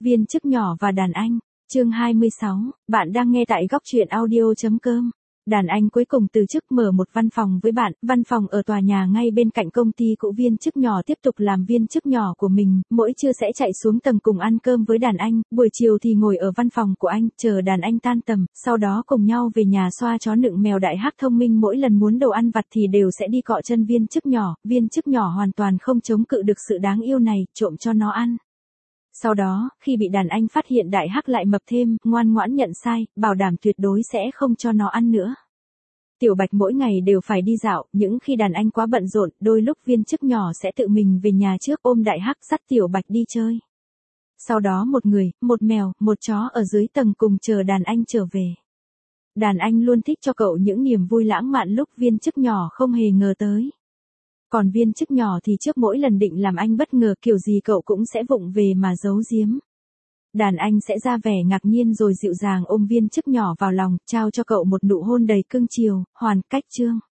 Viên chức nhỏ và đàn anh, chương 26, bạn đang nghe tại góc truyện audio.com. Đàn anh cuối cùng từ chức mở một văn phòng với bạn, văn phòng ở tòa nhà ngay bên cạnh công ty cũ. Viên chức nhỏ tiếp tục làm viên chức nhỏ của mình, mỗi trưa sẽ chạy xuống tầng cùng ăn cơm với đàn anh, buổi chiều thì ngồi ở văn phòng của anh, chờ đàn anh tan tầm, sau đó cùng nhau về nhà xoa chó nựng mèo. Đại hắc thông minh mỗi lần muốn đồ ăn vặt thì đều sẽ đi cọ chân viên chức nhỏ hoàn toàn không chống cự được sự đáng yêu này, trộm cho nó ăn. Sau đó, khi bị đàn anh phát hiện đại hắc lại mập thêm, ngoan ngoãn nhận sai, bảo đảm tuyệt đối sẽ không cho nó ăn nữa. Tiểu Bạch mỗi ngày đều phải đi dạo, những khi đàn anh quá bận rộn, đôi lúc viên chức nhỏ sẽ tự mình về nhà trước ôm đại hắc dắt Tiểu Bạch đi chơi. Sau đó một người, một mèo, một chó ở dưới tầng cùng chờ đàn anh trở về. Đàn anh luôn thích cho cậu những niềm vui lãng mạn lúc viên chức nhỏ không hề ngờ tới. Còn viên chức nhỏ thì trước mỗi lần định làm anh bất ngờ kiểu gì cậu cũng sẽ vụng về mà giấu giếm. Đàn anh sẽ ra vẻ ngạc nhiên rồi dịu dàng ôm viên chức nhỏ vào lòng, trao cho cậu một nụ hôn đầy cưng chiều. Hoàn cách chương